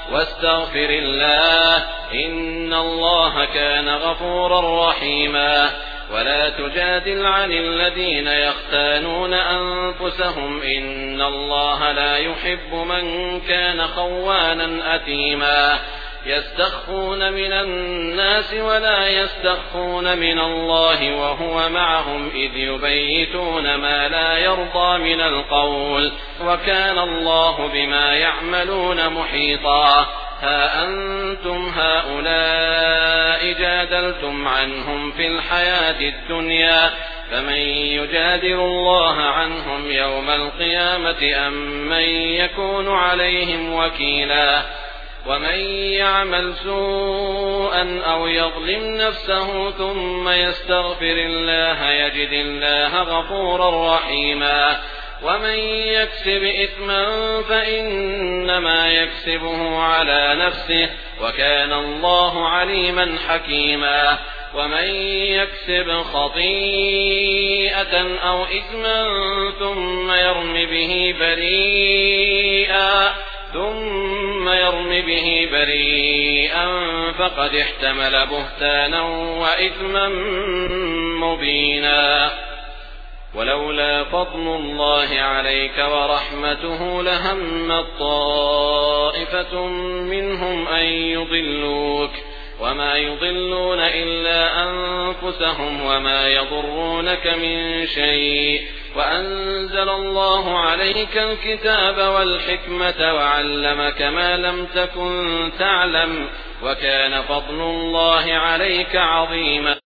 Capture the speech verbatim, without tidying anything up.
واستغفر الله إن الله كان غفورا رحيما. ولا تجادل عن الذين يختانون أنفسهم إن الله لا يحب من كان خوانا أثيما. يستخفون من الناس ولا يستخفون من الله وهو معهم إذ يبيتون ما لا يرضى من القول وكان الله بما يعملون محيطا. ها أنتم هؤلاء جادلتم عنهم في الحياة الدنيا فمن يجادل الله عنهم يوم القيامة أم من يكون عليهم وكيلا. ومن يعمل سوءا أو يظلم نفسه ثم يستغفر الله يجد الله غفورا رحيما. ومن يكسب إثما فإنما يكسبه على نفسه وكان الله عليما حكيما. ومن يكسب خطيئة أو إثما ثم يرم به بريئا ثم يرم به بريئا فقد احتمل بهتانا وإثما مبينا. ولولا فضل الله عليك ورحمته لهمت طائفة منهم أن يضلوك وما يضلون إلا أنفسهم وما يضرونك من شيء. وأنزل الله عليك الكتاب والحكمة وعلمك ما لم تكن تعلم وكان فضل الله عليك عظيما.